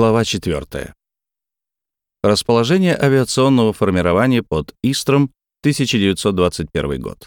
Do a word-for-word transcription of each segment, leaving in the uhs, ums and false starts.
Глава четвертая. Расположение авиационного формирования под Истром, тысяча девятьсот двадцать первый год.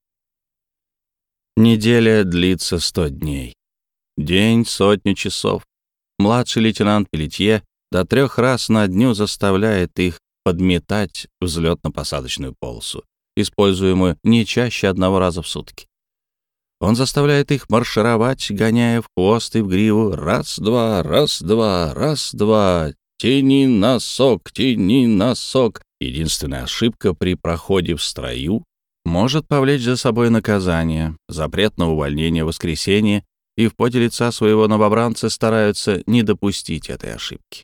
Неделя длится сто дней. День — сотню часов. Младший лейтенант Пелетье до трех раз на дню заставляет их подметать взлетно-посадочную полосу, используемую не чаще одного раза в сутки. Он заставляет их маршировать, гоняя в хвост и в гриву. Раз-два, раз-два, раз-два. Тяни носок, тяни носок. Единственная ошибка при проходе в строю может повлечь за собой наказание, запрет на увольнение в воскресенье, и в поте лица своего новобранца стараются не допустить этой ошибки.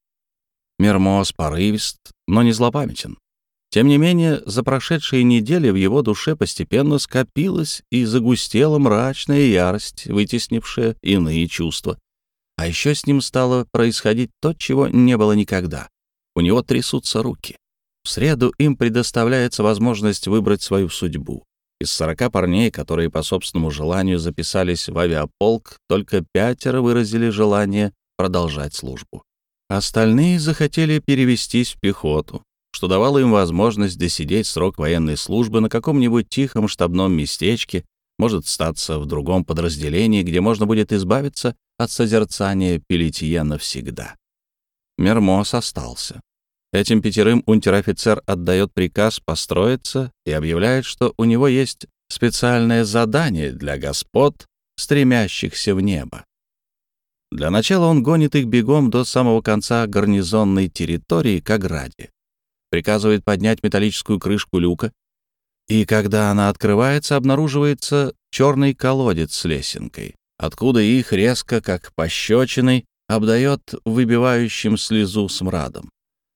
Мермоз порывист, но не злопамятен. Тем не менее, за прошедшие недели в его душе постепенно скопилась и загустела мрачная ярость, вытеснившая иные чувства. А еще с ним стало происходить то, чего не было никогда. У него трясутся руки. В среду им предоставляется возможность выбрать свою судьбу. Из сорока парней, которые по собственному желанию записались в авиаполк, только пятеро выразили желание продолжать службу. Остальные захотели перевестись в пехоту, что давало им возможность досидеть срок военной службы на каком-нибудь тихом штабном местечке, может статься в другом подразделении, где можно будет избавиться от созерцания Пелетье навсегда. Мермоз остался. Этим пятерым унтер-офицер отдает приказ построиться и объявляет, что у него есть специальное задание для господ, стремящихся в небо. Для начала он гонит их бегом до самого конца гарнизонной территории к ограде. Приказывает поднять металлическую крышку люка, и когда она открывается, обнаруживается черный колодец с лесенкой, откуда их резко, как пощечиной, обдает выбивающим слезу смрадом.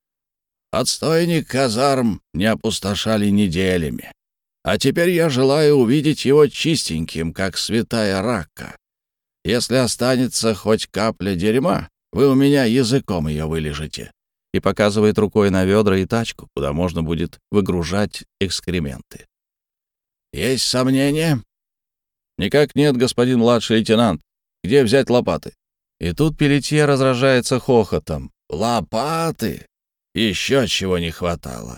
«Отстойник казарм не опустошали неделями, а теперь я желаю увидеть его чистеньким, как святая рака. Если останется хоть капля дерьма, вы у меня языком ее вылежите», и показывает рукой на ведра и тачку, куда можно будет выгружать экскременты. «Есть сомнения?» «Никак нет, господин младший лейтенант. Где взять лопаты?» И тут Пелетье разражается хохотом. «Лопаты? Еще чего не хватало.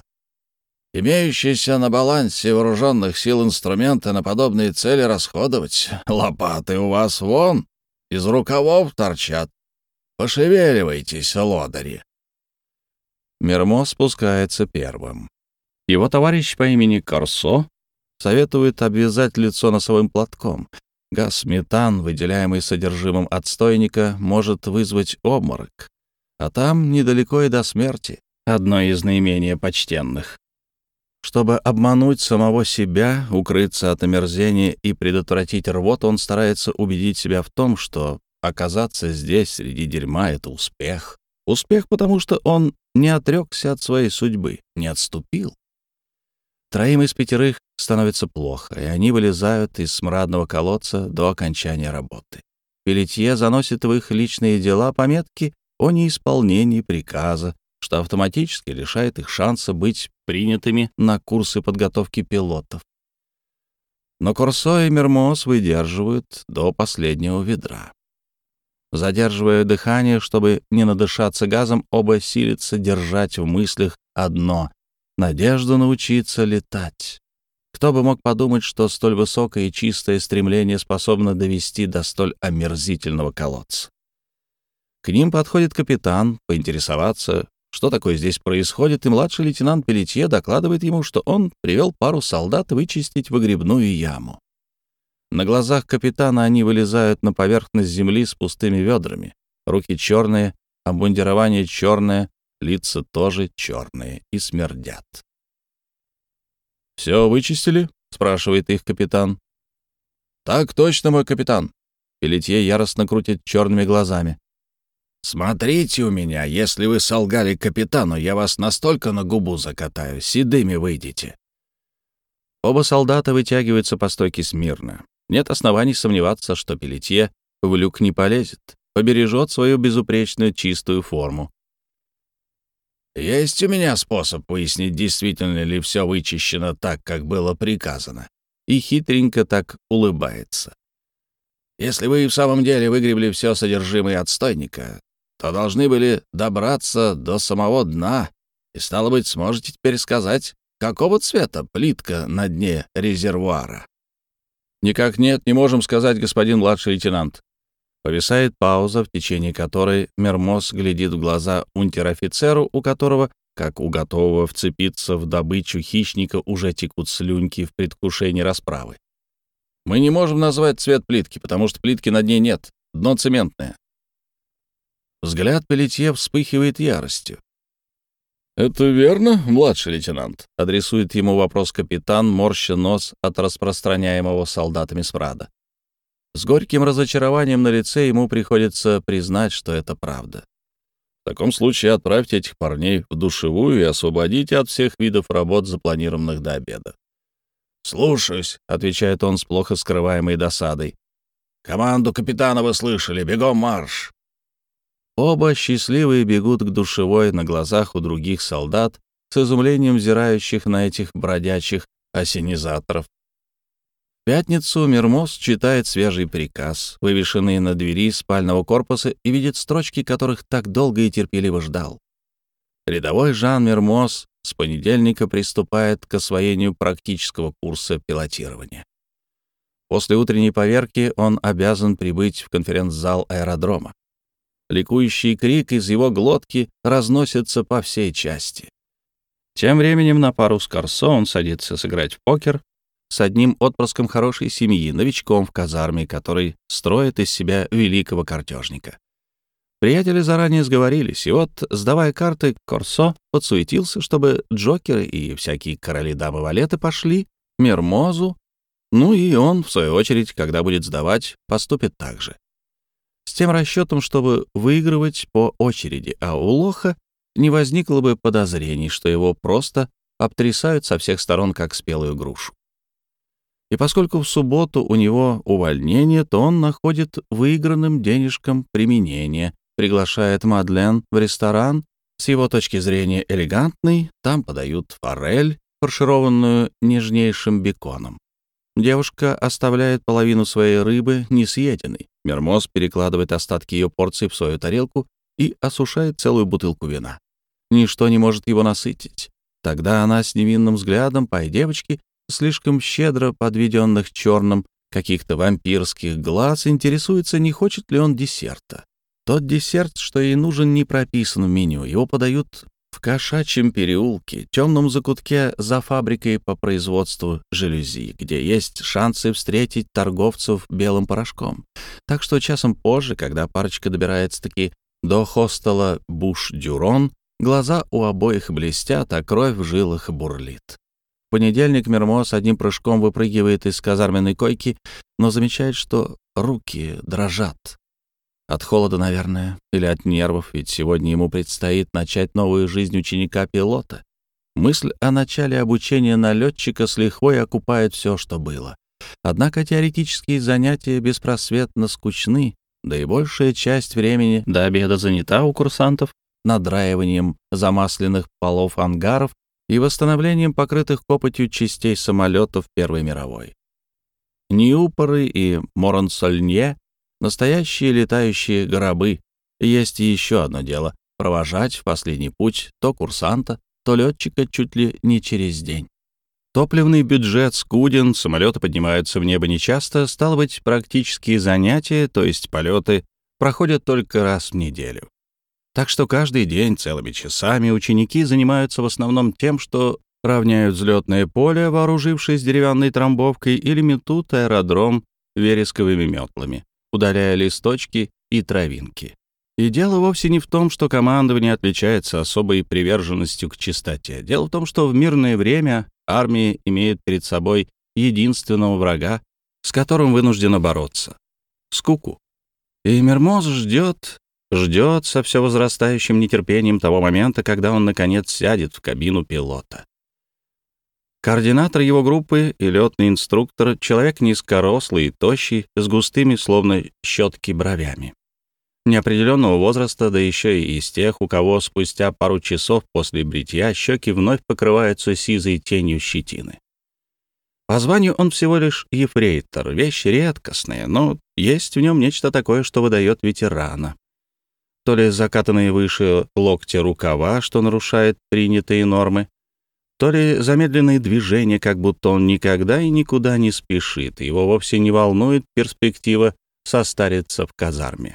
Имеющиеся на балансе вооруженных сил инструменты на подобные цели расходовать. Лопаты у вас вон, из рукавов торчат. Пошевеливайтесь, лодыри». Мермоз спускается первым. Его товарищ по имени Корсо советует обвязать лицо носовым платком. Газ метан, выделяемый содержимым отстойника, может вызвать обморок. А там недалеко и до смерти, одной из наименее почтенных. Чтобы обмануть самого себя, укрыться от омерзения и предотвратить рвоту, он старается убедить себя в том, что оказаться здесь среди дерьма — это успех. Успех, потому что он не отрекся от своей судьбы, не отступил. Троим из пятерых становится плохо, и они вылезают из смрадного колодца до окончания работы. Пелетье заносит в их личные дела пометки о неисполнении приказа, что автоматически лишает их шанса быть принятыми на курсы подготовки пилотов. Но Корсо и Мермоз выдерживают до последнего ведра. Задерживая дыхание, чтобы не надышаться газом, оба силятся держать в мыслях одно — надежду научиться летать. Кто бы мог подумать, что столь высокое и чистое стремление способно довести до столь омерзительного колодца. К ним подходит капитан поинтересоваться, что такое здесь происходит, и младший лейтенант Пелетье докладывает ему, что он привел пару солдат вычистить выгребную яму. На глазах капитана они вылезают на поверхность земли с пустыми ведрами. Руки черные, обмундирование черное, лица тоже черные и смердят. «Все вычистили?» — спрашивает их капитан. «Так точно, мой капитан». Пелетье яростно крутит черными глазами. «Смотрите у меня, если вы солгали капитану, я вас настолько на губу закатаю, седыми выйдете». Оба солдата вытягиваются по стойке смирно. Нет оснований сомневаться, что Пелетье в люк не полезет, побережет свою безупречную чистую форму. «Есть у меня способ выяснить, действительно ли все вычищено так, как было приказано». И хитренько так улыбается. «Если вы в самом деле выгребли все содержимое отстойника, то должны были добраться до самого дна, и, стало быть, сможете теперь сказать, какого цвета плитка на дне резервуара. Никак нет, не можем сказать, господин младший лейтенант. Повисает пауза, в течение которой Мермоз глядит в глаза унтер-офицеру, у которого, как у готового вцепиться в добычу хищника, уже текут слюнки в предвкушении расправы. Мы не можем назвать цвет плитки, потому что плитки на дне нет, дно цементное. Взгляд Пелетье вспыхивает яростью. «Это верно, младший лейтенант?» — адресует ему вопрос капитан, морща нос от распространяемого солдатами смрада. С горьким разочарованием на лице ему приходится признать, что это правда. «В таком случае отправьте этих парней в душевую и освободите от всех видов работ, запланированных до обеда». «Слушаюсь», — отвечает он с плохо скрываемой досадой. «Команду капитана вы слышали, бегом марш!» Оба счастливые бегут к душевой на глазах у других солдат, с изумлением взирающих на этих бродячих ассенизаторов. В пятницу Мермоз читает свежий приказ, вывешенный на двери спального корпуса, и видит строчки, которых так долго и терпеливо ждал. Рядовой Жан Мермоз с понедельника приступает к освоению практического курса пилотирования. После утренней поверки он обязан прибыть в конференц-зал аэродрома. Ликующий крик из его глотки разносится по всей части. Тем временем на пару с Корсо он садится сыграть в покер с одним отпрыском хорошей семьи, новичком в казарме, который строит из себя великого картежника. Приятели заранее сговорились, и вот, сдавая карты, Корсо подсуетился, чтобы джокеры и всякие короли-дамы-валеты пошли Мермозу, ну и он, в свою очередь, когда будет сдавать, поступит так же. С тем расчетом, чтобы выигрывать по очереди, а у лоха не возникло бы подозрений, что его просто обтрясают со всех сторон, как спелую грушу. И поскольку в субботу у него увольнение, то он находит выигранным денежкам применение, приглашает Мадлен в ресторан, с его точки зрения элегантный, там подают форель, фаршированную нежнейшим беконом. Девушка оставляет половину своей рыбы несъеденной. Мермоз перекладывает остатки ее порции в свою тарелку и осушает целую бутылку вина. Ничто не может его насытить. Тогда она с невинным взглядом пай девочки, слишком щедро подведенных черным каких-то вампирских глаз, интересуется, не хочет ли он десерта. Тот десерт, что ей нужен, не прописан в меню. Его подают в Кошачьем переулке, темном закутке за фабрикой по производству жалюзи, где есть шансы встретить торговцев белым порошком. Так что часом позже, когда парочка добирается-таки до хостела Буш-Дюрон, глаза у обоих блестят, а кровь в жилах бурлит. В понедельник Мермоз одним прыжком выпрыгивает из казарменной койки, но замечает, что руки дрожат. От холода, наверное, или от нервов, ведь сегодня ему предстоит начать новую жизнь ученика-пилота. Мысль о начале обучения на летчика с лихвой окупает все, что было. Однако теоретические занятия беспросветно скучны, да и большая часть времени до обеда занята у курсантов надраиванием замасленных полов ангаров и восстановлением покрытых копотью частей самолетов Первой мировой. Ньюпоры и Моронсольнье — настоящие летающие гробы. Есть еще одно дело — провожать в последний путь то курсанта, то летчика чуть ли не через день. Топливный бюджет скуден, самолеты поднимаются в небо нечасто, стало быть, практические занятия, то есть полеты, проходят только раз в неделю. Так что каждый день, целыми часами, ученики занимаются в основном тем, что равняют взлетное поле, вооружившись деревянной трамбовкой, или метут аэродром вересковыми метлами, удаляя листочки и травинки. И дело вовсе не в том, что командование отличается особой приверженностью к чистоте. Дело в том, что в мирное время армия имеет перед собой единственного врага, с которым вынуждена бороться — скуку. И Мермоз ждет, ждет со все возрастающим нетерпением того момента, когда он, наконец, сядет в кабину пилота. Координатор его группы и летный инструктор — человек низкорослый и тощий, с густыми, словно щетки, бровями. Неопределенного возраста, да еще и из тех, у кого спустя пару часов после бритья щеки вновь покрываются сизой тенью щетины. По званию он всего лишь ефрейтор, вещь редкостная, но есть в нем нечто такое, что выдает ветерана. то ли закатанные выше локтя рукава, что нарушает принятые нормы, то ли замедленные движения, как будто он никогда и никуда не спешит, и его вовсе не волнует перспектива состариться в казарме.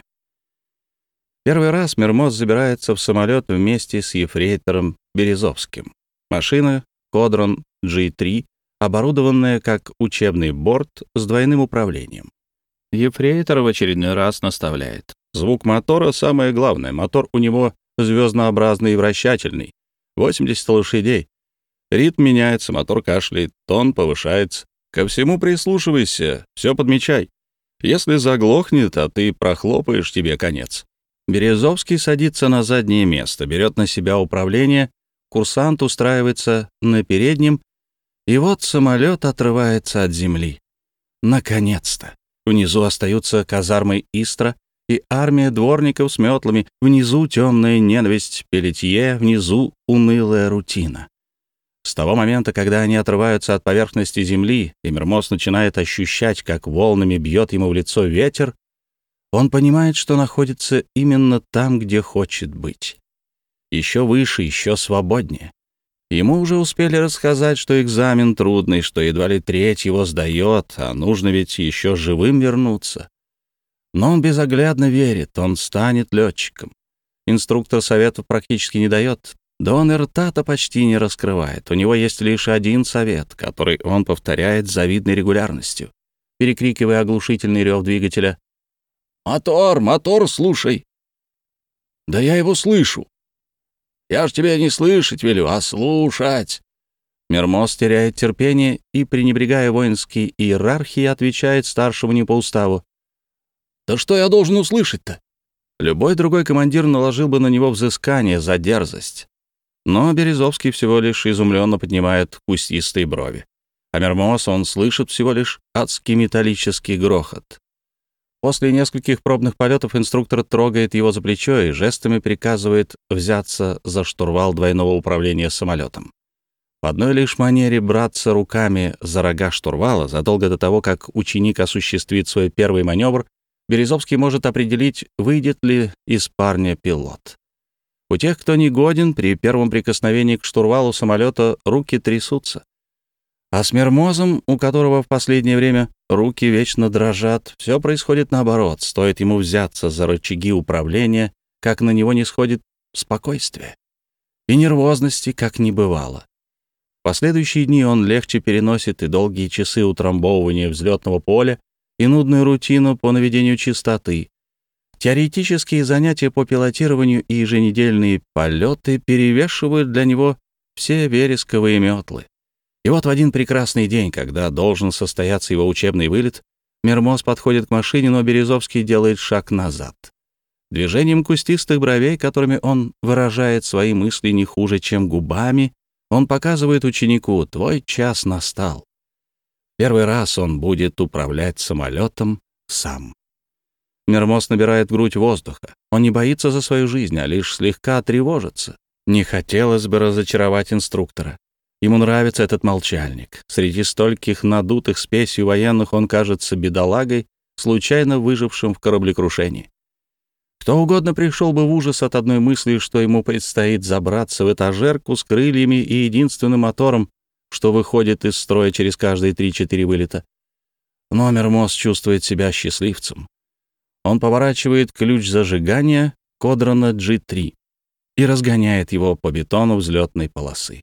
Первый раз Мермоз забирается в самолет вместе с ефрейтором Березовским. Машина Кодрон джи три, оборудованная как учебный борт с двойным управлением. Ефрейтор в очередной раз наставляет. Звук мотора — самое главное. Мотор у него звезднообразный и вращательный. восемьдесят лошадей. Ритм меняется, мотор кашляет, тон повышается. Ко всему прислушивайся, все подмечай. Если заглохнет, а ты прохлопаешь, тебе конец. Березовский садится на заднее место, берет на себя управление, курсант устраивается на переднем, и вот самолет отрывается от земли. Наконец-то! Внизу остаются казармы Истра и армия дворников с метлами, внизу темная ненависть Пелетье, внизу унылая рутина. С того момента, когда они отрываются от поверхности земли, и Мермоз начинает ощущать, как волнами бьет ему в лицо ветер, он понимает, что находится именно там, где хочет быть. Еще выше, еще свободнее. Ему уже успели рассказать, что экзамен трудный, что едва ли треть его сдает, а нужно ведь еще живым вернуться. Но он безоглядно верит, он станет летчиком. Инструктор советов практически не дает, да он и рта-то почти не раскрывает. У него есть лишь один совет, который он повторяет с завидной регулярностью, перекрикивая оглушительный рев двигателя. «Мотор, мотор, слушай!» «Да я его слышу!» «Я ж тебя не слышать велю, а слушать!» Мермоз теряет терпение и, пренебрегая воинской иерархией, отвечает старшему не по уставу. «Да что я должен услышать-то?» Любой другой командир наложил бы на него взыскание за дерзость. Но Березовский всего лишь изумленно поднимает кустистые брови. А Мермоз, он слышит всего лишь адский металлический грохот. После нескольких пробных полетов инструктор трогает его за плечо и жестами приказывает взяться за штурвал двойного управления самолетом. В одной лишь манере браться руками за рога штурвала задолго до того, как ученик осуществит свой первый маневр, Березовский может определить, выйдет ли из парня пилот. У тех, кто не годен, при первом прикосновении к штурвалу самолета руки трясутся. А с Мермозом, у которого в последнее время руки вечно дрожат, все происходит наоборот. Стоит ему взяться за рычаги управления, как на него не сходит спокойствие. И нервозности как не бывало. В последующие дни он легче переносит и долгие часы утрамбовывания взлетного поля, и нудную рутину по наведению чистоты. Теоретические занятия по пилотированию и еженедельные полеты перевешивают для него все вересковые метлы. И вот в один прекрасный день, когда должен состояться его учебный вылет, Мермоз подходит к машине, но Березовский делает шаг назад. Движением кустистых бровей, которыми он выражает свои мысли не хуже, чем губами, он показывает ученику: «Твой час настал». Первый раз он будет управлять самолетом сам. Мермоз набирает в грудь воздуха. Он не боится за свою жизнь, а лишь слегка тревожится. Не хотелось бы разочаровать инструктора. Ему нравится этот молчальник. Среди стольких надутых спесью военных он кажется бедолагой, случайно выжившим в кораблекрушении. Кто угодно пришел бы в ужас от одной мысли, что ему предстоит забраться в этажерку с крыльями и единственным мотором, что выходит из строя через каждые три-четыре вылета. Но Мермоз чувствует себя счастливцем. Он поворачивает ключ зажигания Кодрона джи три и разгоняет его по бетону взлетной полосы.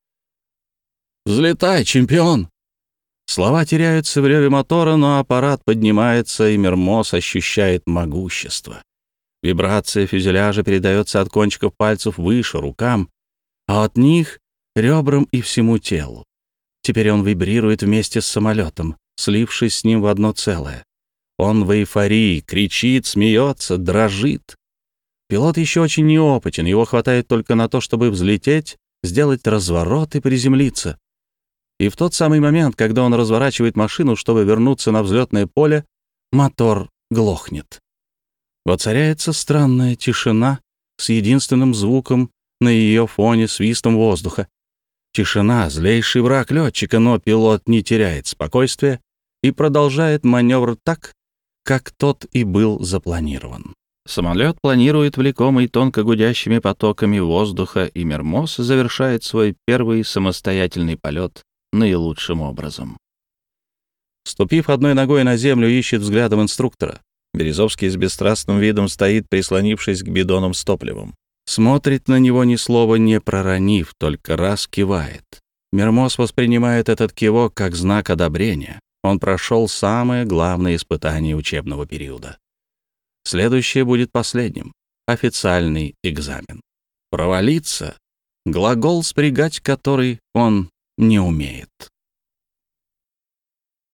«Взлетай, чемпион!» Слова теряются в реве мотора, но аппарат поднимается, и Мермоз ощущает могущество. Вибрация фюзеляжа передается от кончиков пальцев выше, рукам, а от них — ребрам и всему телу. Теперь он вибрирует вместе с самолетом, слившись с ним в одно целое. Он в эйфории, кричит, смеется, дрожит. Пилот еще очень неопытен, его хватает только на то, чтобы взлететь, сделать разворот и приземлиться. И в тот самый момент, когда он разворачивает машину, чтобы вернуться на взлетное поле, мотор глохнет. Воцаряется странная тишина с единственным звуком на ее фоне свистом воздуха. Тишина — злейший враг летчика, но пилот не теряет спокойствия и продолжает маневр так, как тот и был запланирован. Самолет планирует, влекомый тонко гудящими потоками воздуха, и Мермоз завершает свой первый самостоятельный полет наилучшим образом. Ступив одной ногой на землю, ищет взглядом инструктора. Березовский с бесстрастным видом стоит, прислонившись к бидонам с топливом. Смотрит на него, ни слова не проронив, только раз кивает. Мермоз воспринимает этот кивок как знак одобрения. Он прошел самое главное испытание учебного периода. Следующее будет последним — официальный экзамен. Провалиться — глагол, спрягать который он не умеет.